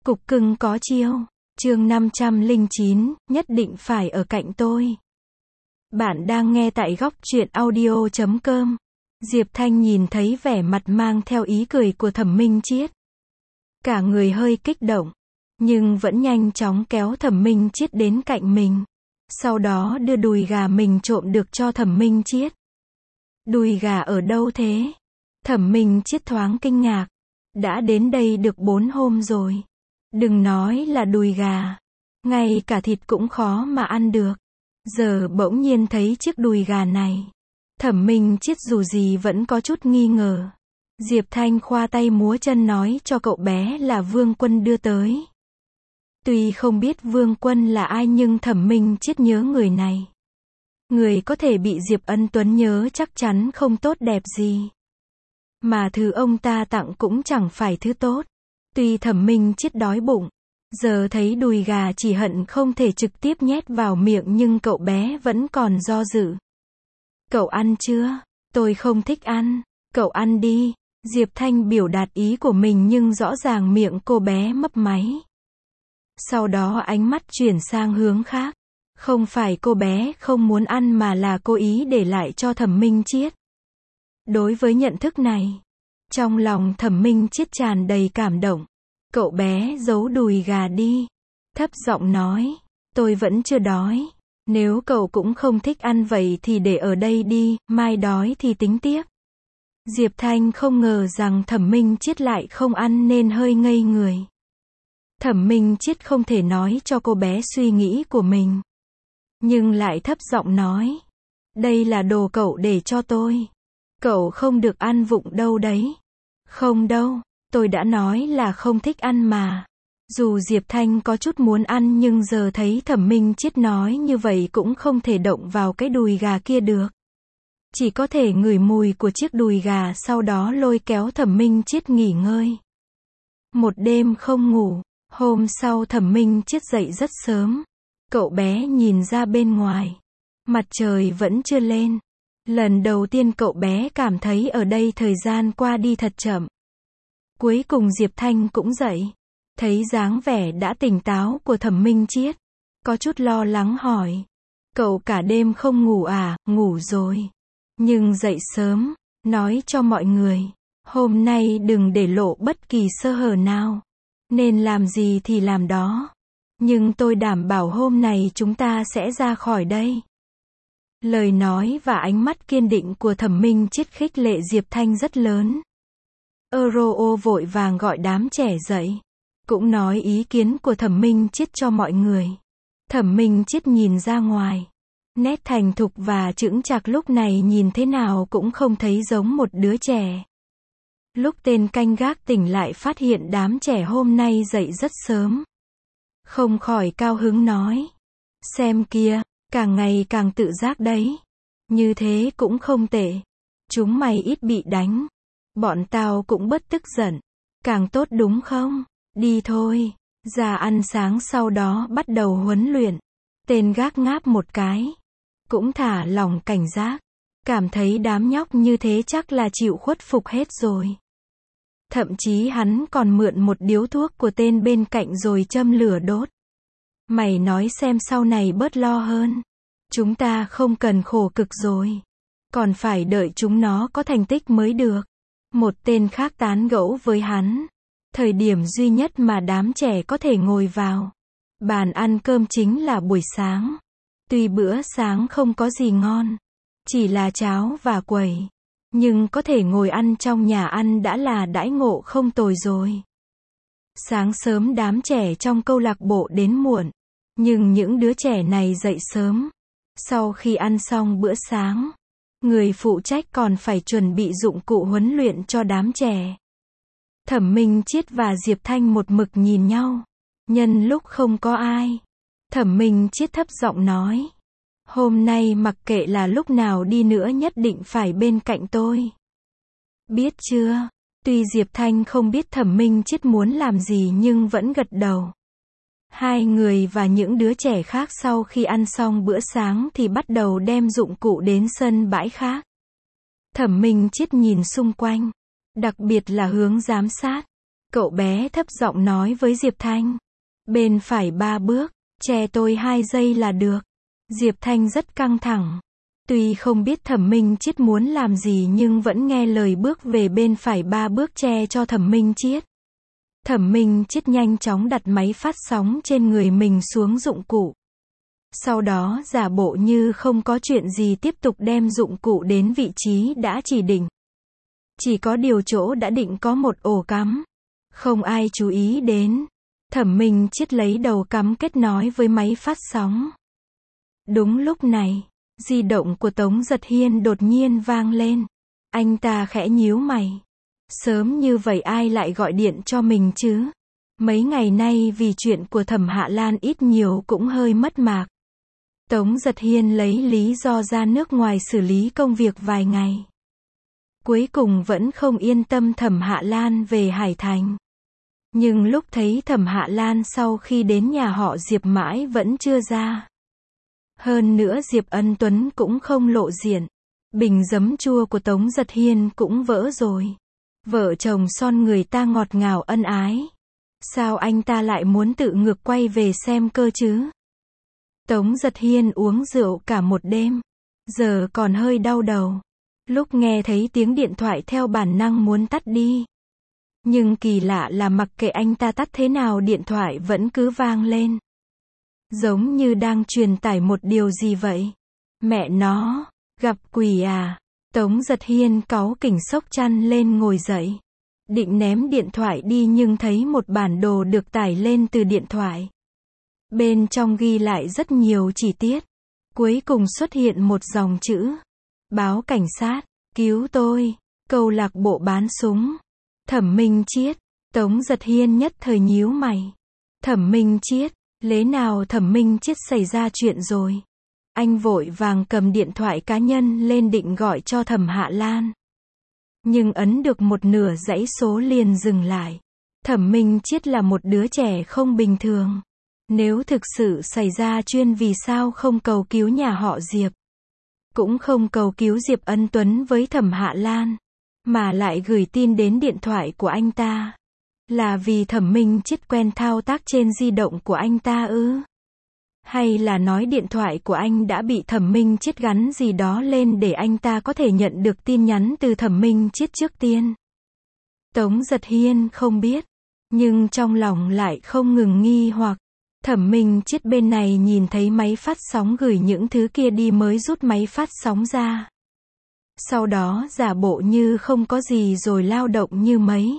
Cục cưng có chiêu. Chương 509, nhất định phải ở cạnh tôi. Bạn đang nghe tại góc truyện audio.com. Diệp Thanh nhìn thấy vẻ mặt mang theo ý cười của Thẩm Minh Chiết. Cả người hơi kích động, nhưng vẫn nhanh chóng kéo Thẩm Minh Chiết đến cạnh mình. Sau đó đưa đùi gà mình trộm được cho Thẩm Minh Chiết. Đùi gà ở đâu thế? Thẩm Minh Chiết thoáng kinh ngạc. Đã đến đây được 4 hôm rồi. Đừng nói là đùi gà, ngay cả thịt cũng khó mà ăn được. Giờ bỗng nhiên thấy chiếc đùi gà này. Thẩm Minh Chiết dù gì vẫn có chút nghi ngờ. Diệp Thanh khoa tay múa chân nói cho cậu bé là Vương Quân đưa tới. Tuy không biết Vương Quân là ai nhưng Thẩm Minh Chiết nhớ người này. Người có thể bị Diệp Ân Tuấn nhớ chắc chắn không tốt đẹp gì. Mà thứ ông ta tặng cũng chẳng phải thứ tốt. Tuy Thẩm Minh Chiết đói bụng, giờ thấy đùi gà chỉ hận không thể trực tiếp nhét vào miệng nhưng cậu bé vẫn còn do dự. Cậu ăn chưa? Tôi không thích ăn. Cậu ăn đi. Diệp Thanh biểu đạt ý của mình nhưng rõ ràng miệng cô bé mấp máy. Sau đó ánh mắt chuyển sang hướng khác. Không phải cô bé không muốn ăn mà là cố ý để lại cho Thẩm Minh Chiết. Đối với nhận thức này, trong lòng Thẩm Minh Chiết tràn đầy cảm động. Cậu bé giấu đùi gà đi. Thấp giọng nói, tôi vẫn chưa đói. Nếu cậu cũng không thích ăn vậy thì để ở đây đi, mai đói thì tính tiếp. Diệp Thanh không ngờ rằng Thẩm Minh Chiết lại không ăn nên hơi ngây người. Thẩm Minh Chiết không thể nói cho cô bé suy nghĩ của mình. Nhưng lại thấp giọng nói, đây là đồ cậu để cho tôi. Cậu không được ăn vụng đâu đấy. Không đâu, tôi đã nói là không thích ăn mà. Dù Diệp Thanh có chút muốn ăn nhưng giờ thấy Thẩm Minh Chiết nói như vậy cũng không thể động vào cái đùi gà kia được. Chỉ có thể ngửi mùi của chiếc đùi gà sau đó lôi kéo Thẩm Minh Chiết nghỉ ngơi. Một đêm không ngủ, hôm sau Thẩm Minh Chiết dậy rất sớm. Cậu bé nhìn ra bên ngoài. Mặt trời vẫn chưa lên. Lần đầu tiên cậu bé cảm thấy ở đây thời gian qua đi thật chậm. Cuối cùng Diệp Thanh cũng dậy. Thấy dáng vẻ đã tỉnh táo của Thẩm Minh Chiết. Có chút lo lắng hỏi. Cậu cả đêm không ngủ à? Ngủ rồi. Nhưng dậy sớm. Nói cho mọi người. Hôm nay đừng để lộ bất kỳ sơ hở nào. Nên làm gì thì làm đó. Nhưng tôi đảm bảo hôm nay chúng ta sẽ ra khỏi đây. Lời nói và ánh mắt kiên định của Thẩm Minh Chiết khích lệ Diệp Thanh rất lớn. Euro vội vàng gọi đám trẻ dậy. Cũng nói ý kiến của Thẩm Minh Chiết cho mọi người. Thẩm Minh Chiết nhìn ra ngoài. Nét thành thục và chững chạc lúc này nhìn thế nào cũng không thấy giống một đứa trẻ. Lúc tên canh gác tỉnh lại phát hiện đám trẻ hôm nay dậy rất sớm. Không khỏi cao hứng nói. Xem kìa, càng ngày càng tự giác đấy. Như thế cũng không tệ. Chúng mày ít bị đánh. Bọn tao cũng bớt tức giận. Càng tốt đúng không? Đi thôi. Ra ăn sáng sau đó bắt đầu huấn luyện. Tên gác ngáp một cái. Cũng thả lỏng cảnh giác. Cảm thấy đám nhóc như thế chắc là chịu khuất phục hết rồi. Thậm chí hắn còn mượn một điếu thuốc của tên bên cạnh rồi châm lửa đốt. Mày nói xem sau này bớt lo hơn. Chúng ta không cần khổ cực rồi. Còn phải đợi chúng nó có thành tích mới được. Một tên khác tán gẫu với hắn. Thời điểm duy nhất mà đám trẻ có thể ngồi vào bàn ăn cơm chính là buổi sáng. Tuy bữa sáng không có gì ngon. Chỉ là cháo và quẩy. Nhưng có thể ngồi ăn trong nhà ăn đã là đãi ngộ không tồi rồi. Sáng sớm đám trẻ trong câu lạc bộ đến muộn. Nhưng những đứa trẻ này dậy sớm. Sau khi ăn xong bữa sáng, người phụ trách còn phải chuẩn bị dụng cụ huấn luyện cho đám trẻ. Thẩm Minh Chiết và Diệp Thanh một mực nhìn nhau. Nhân lúc không có ai, Thẩm Minh Chiết thấp giọng nói. Hôm nay mặc kệ là lúc nào đi nữa nhất định phải bên cạnh tôi. Biết chưa? Tuy Diệp Thanh không biết Thẩm Minh Chiết muốn làm gì nhưng vẫn gật đầu. Hai người và những đứa trẻ khác sau khi ăn xong bữa sáng thì bắt đầu đem dụng cụ đến sân bãi khác. Thẩm Minh Chiết nhìn xung quanh, đặc biệt là hướng giám sát. Cậu bé thấp giọng nói với Diệp Thanh. Bên phải 3 bước, che tôi 2 giây là được. Diệp Thanh rất căng thẳng. Tuy không biết Thẩm Minh Chiết muốn làm gì nhưng vẫn nghe lời bước về bên phải 3 bước che cho Thẩm Minh Chiết. Thẩm Minh Chiết nhanh chóng đặt máy phát sóng trên người mình xuống dụng cụ. Sau đó giả bộ như không có chuyện gì tiếp tục đem dụng cụ đến vị trí đã chỉ định. Chỉ có điều chỗ đã định có một ổ cắm. Không ai chú ý đến. Thẩm Minh Chiết lấy đầu cắm kết nối với máy phát sóng. Đúng lúc này, di động của Tống Giật Hiên đột nhiên vang lên. Anh ta khẽ nhíu mày. Sớm như vậy ai lại gọi điện cho mình chứ? Mấy ngày nay vì chuyện của Thẩm Hạ Lan ít nhiều cũng hơi mất mạc. Tống Giật Hiên lấy lý do ra nước ngoài xử lý công việc vài ngày. Cuối cùng vẫn không yên tâm Thẩm Hạ Lan về Hải Thành. Nhưng lúc thấy Thẩm Hạ Lan sau khi đến nhà họ Diệp mãi vẫn chưa ra. Hơn nữa Diệp Ân Tuấn cũng không lộ diện. Bình giấm chua của Tống Giật Hiên cũng vỡ rồi. Vợ chồng son người ta ngọt ngào ân ái. Sao anh ta lại muốn tự ngược quay về xem cơ chứ? Tống Giật Hiên uống rượu cả một đêm. Giờ còn hơi đau đầu. Lúc nghe thấy tiếng điện thoại theo bản năng muốn tắt đi. Nhưng kỳ lạ là mặc kệ anh ta tắt thế nào điện thoại vẫn cứ vang lên. Giống như đang truyền tải một điều gì vậy. Mẹ nó, gặp quỷ à. Tống Giật Hiên cáu kỉnh xốc chăn lên ngồi dậy. Định ném điện thoại đi nhưng thấy một bản đồ được tải lên từ điện thoại. Bên trong ghi lại rất nhiều chi tiết. Cuối cùng xuất hiện một dòng chữ. Báo cảnh sát, cứu tôi, câu lạc bộ bán súng. Thẩm Minh Chiết, Tống Giật Hiên nhất thời nhíu mày. Thẩm Minh Chiết, lẽ nào Thẩm Minh Chiết xảy ra chuyện rồi? Anh vội vàng cầm điện thoại cá nhân lên định gọi cho Thẩm Hạ Lan. Nhưng ấn được một nửa dãy số liền dừng lại. Thẩm Minh Chiết là một đứa trẻ không bình thường. Nếu thực sự xảy ra chuyện vì sao không cầu cứu nhà họ Diệp? Cũng không cầu cứu Diệp Ân Tuấn với Thẩm Hạ Lan. Mà lại gửi tin đến điện thoại của anh ta. Là vì Thẩm Minh Chiết quen thao tác trên di động của anh ta ư? Hay là nói điện thoại của anh đã bị Thẩm Minh Chiết gắn gì đó lên để anh ta có thể nhận được tin nhắn từ Thẩm Minh Chiết trước tiên? Tống Giật Hiên không biết. Nhưng trong lòng lại không ngừng nghi hoặc. Thẩm Minh Chiết bên này nhìn thấy máy phát sóng gửi những thứ kia đi mới rút máy phát sóng ra. Sau đó giả bộ như không có gì rồi lao động như mấy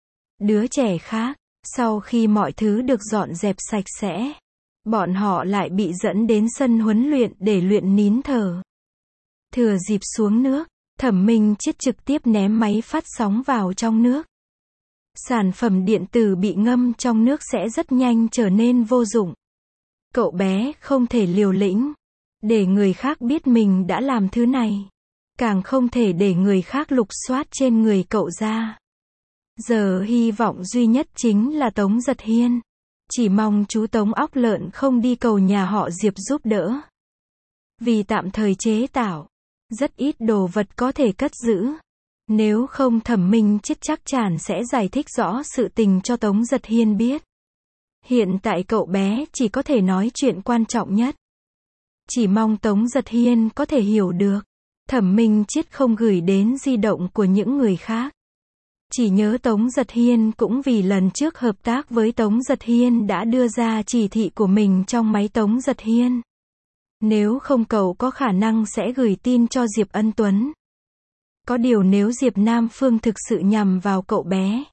đứa trẻ khác. Sau khi mọi thứ được dọn dẹp sạch sẽ, bọn họ lại bị dẫn đến sân huấn luyện để luyện nín thở. Thừa dịp xuống nước, Thẩm Minh Chiết trực tiếp ném máy phát sóng vào trong nước. Sản phẩm điện tử bị ngâm trong nước sẽ rất nhanh trở nên vô dụng. Cậu bé không thể liều lĩnh, để người khác biết mình đã làm thứ này. Càng không thể để người khác lục soát trên người cậu ra. Giờ hy vọng duy nhất chính là Tống Giật Hiên. Chỉ mong chú Tống óc lợn không đi cầu nhà họ Diệp giúp đỡ. Vì tạm thời chế tạo, rất ít đồ vật có thể cất giữ. Nếu không Thẩm Minh Chiết chắc chắn sẽ giải thích rõ sự tình cho Tống Giật Hiên biết. Hiện tại cậu bé chỉ có thể nói chuyện quan trọng nhất. Chỉ mong Tống Giật Hiên có thể hiểu được. Thẩm Minh Chiết không gửi đến di động của những người khác. Chỉ nhớ Tống Giật Hiên cũng vì lần trước hợp tác với Tống Giật Hiên đã đưa ra chỉ thị của mình trong máy Tống Giật Hiên. Nếu không cậu có khả năng sẽ gửi tin cho Diệp Ân Tuấn. Có điều nếu Diệp Nam Phương thực sự nhằm vào cậu bé,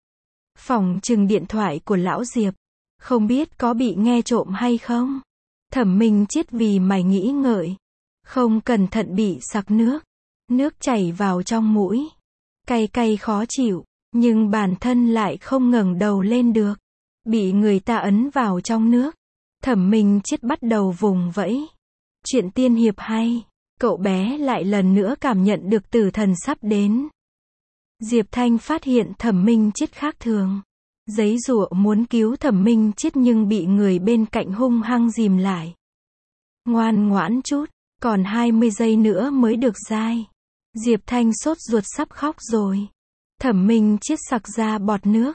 phỏng chừng điện thoại của lão Diệp, không biết có bị nghe trộm hay không? Thẩm Minh Chiết vì mày nghĩ ngợi, không cẩn thận bị sặc nước. Nước chảy vào trong mũi. Cay cay khó chịu, nhưng bản thân lại không ngẩng đầu lên được. Bị người ta ấn vào trong nước. Thẩm Minh Chiết bắt đầu vùng vẫy. Chuyện tiên hiệp hay. Cậu bé lại lần nữa cảm nhận được tử thần sắp đến. Diệp Thanh phát hiện Thẩm Minh Chiết khác thường. Giấy giụa muốn cứu Thẩm Minh Chiết nhưng bị người bên cạnh hung hăng dìm lại. Ngoan ngoãn chút, còn 20 giây nữa mới được dai. Diệp Thanh sốt ruột sắp khóc rồi. Thẩm Minh Chiết sặc ra bọt nước.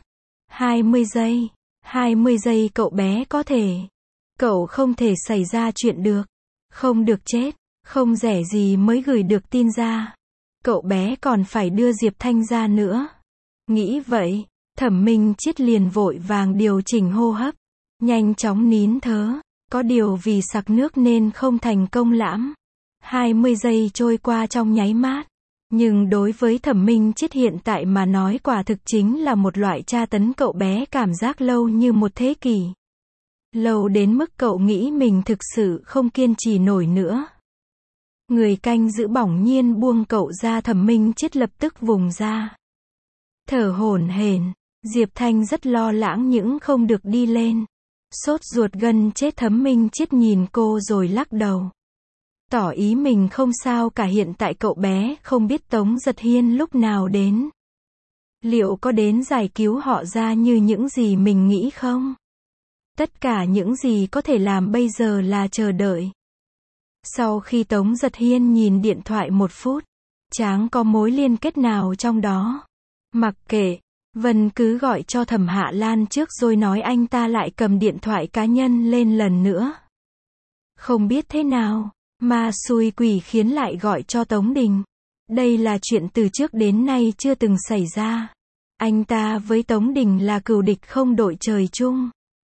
20 giây. 20 giây cậu bé có thể. Cậu không thể xảy ra chuyện được. Không được chết. Không rẻ gì mới gửi được tin ra. Cậu bé còn phải đưa Diệp Thanh ra nữa. Nghĩ vậy, Thẩm Minh Chiết liền vội vàng điều chỉnh hô hấp. Nhanh chóng nín thở. Có điều vì sặc nước nên không thành công lãm. 20 giây trôi qua trong nháy mắt. Nhưng đối với Thẩm Minh Chiết hiện tại mà nói quả thực chính là một loại tra tấn cậu bé cảm giác lâu như một thế kỷ. Lâu đến mức cậu nghĩ mình thực sự không kiên trì nổi nữa. Người canh giữ bỗng nhiên buông cậu ra. Thẩm Minh Chiết lập tức vùng ra. Thở hổn hển. Diệp Thanh rất lo lắng nhưng không được đi lên. Sốt ruột gần chết. Thẩm Minh Chiết nhìn cô rồi lắc đầu. Tỏ ý mình không sao cả. Hiện tại cậu bé không biết Tống Giật Hiên lúc nào đến. Liệu có đến giải cứu họ ra như những gì mình nghĩ không? Tất cả những gì có thể làm bây giờ là chờ đợi. Sau khi Tống Giật Hiên nhìn điện thoại 1 phút, chẳng có mối liên kết nào trong đó. Mặc kệ, Vân cứ gọi cho Thẩm Hạ Lan trước rồi nói anh ta lại cầm điện thoại cá nhân lên lần nữa. Không biết thế nào, ma xui quỷ khiến lại gọi cho Tống Đình. Đây là chuyện từ trước đến nay chưa từng xảy ra. Anh ta với Tống Đình là cừu địch không đội trời chung.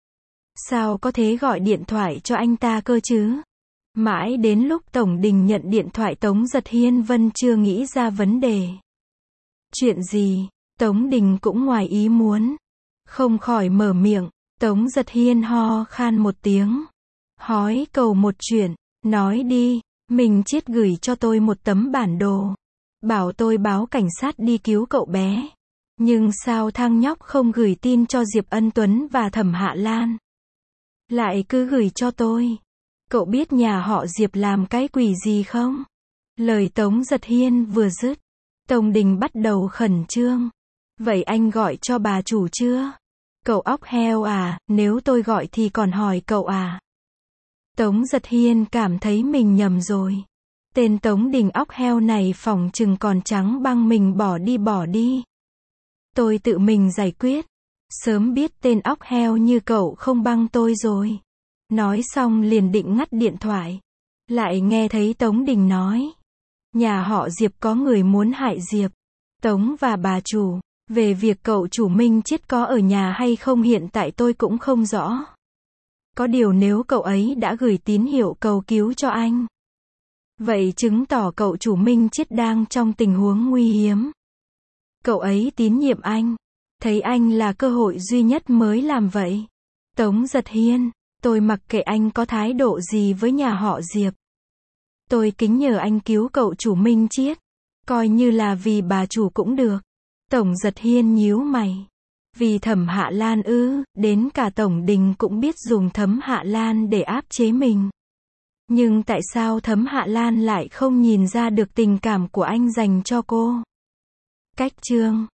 Sao có thể gọi điện thoại cho anh ta cơ chứ? Mãi đến lúc Tổng Đình nhận điện thoại Tống Giật Hiên vẫn chưa nghĩ ra vấn đề. Chuyện gì? Tống Đình cũng ngoài ý muốn. Không khỏi mở miệng. Tống Giật Hiên ho khan một tiếng. Hỏi cầu một chuyện. Nói đi. Mình Chiết gửi cho tôi một tấm bản đồ. Bảo tôi báo cảnh sát đi cứu cậu bé. Nhưng sao thằng nhóc không gửi tin cho Diệp Ân Tuấn và Thẩm Hạ Lan? Lại cứ gửi cho tôi. Cậu biết nhà họ Diệp làm cái quỷ gì không? Lời Tống Giật Hiên vừa dứt, Tổng Đình bắt đầu khẩn trương. Vậy anh gọi cho bà chủ chưa? Cậu óc heo à, nếu tôi gọi thì còn hỏi cậu à? Tống Giật Hiên cảm thấy mình nhầm rồi. Tên Tống Đình óc heo này phỏng chừng còn trắng băng mình bỏ đi. Tôi tự mình giải quyết. Sớm biết tên óc heo như cậu không băng tôi rồi. Nói xong liền định ngắt điện thoại. Lại nghe thấy Tống Đình nói. Nhà họ Diệp có người muốn hại Diệp, Tống và bà chủ. Về việc cậu chủ Minh Chiết có ở nhà hay không hiện tại tôi cũng không rõ. Có điều nếu cậu ấy đã gửi tín hiệu cầu cứu cho anh, vậy chứng tỏ cậu chủ Minh Chiết đang trong tình huống nguy hiểm. Cậu ấy tín nhiệm anh. Thấy anh là cơ hội duy nhất mới làm vậy. Tống Giật Hiên, tôi mặc kệ anh có thái độ gì với nhà họ Diệp. Tôi kính nhờ anh cứu cậu chủ Minh Chiết. Coi như là vì bà chủ cũng được. Tổng Giật Hiên nhíu mày. Vì Thẩm Hạ Lan ư? Đến cả Tổng Đình cũng biết dùng Thẩm Hạ Lan để áp chế mình. Nhưng tại sao Thẩm Hạ Lan lại không nhìn ra được tình cảm của anh dành cho cô? Cách chương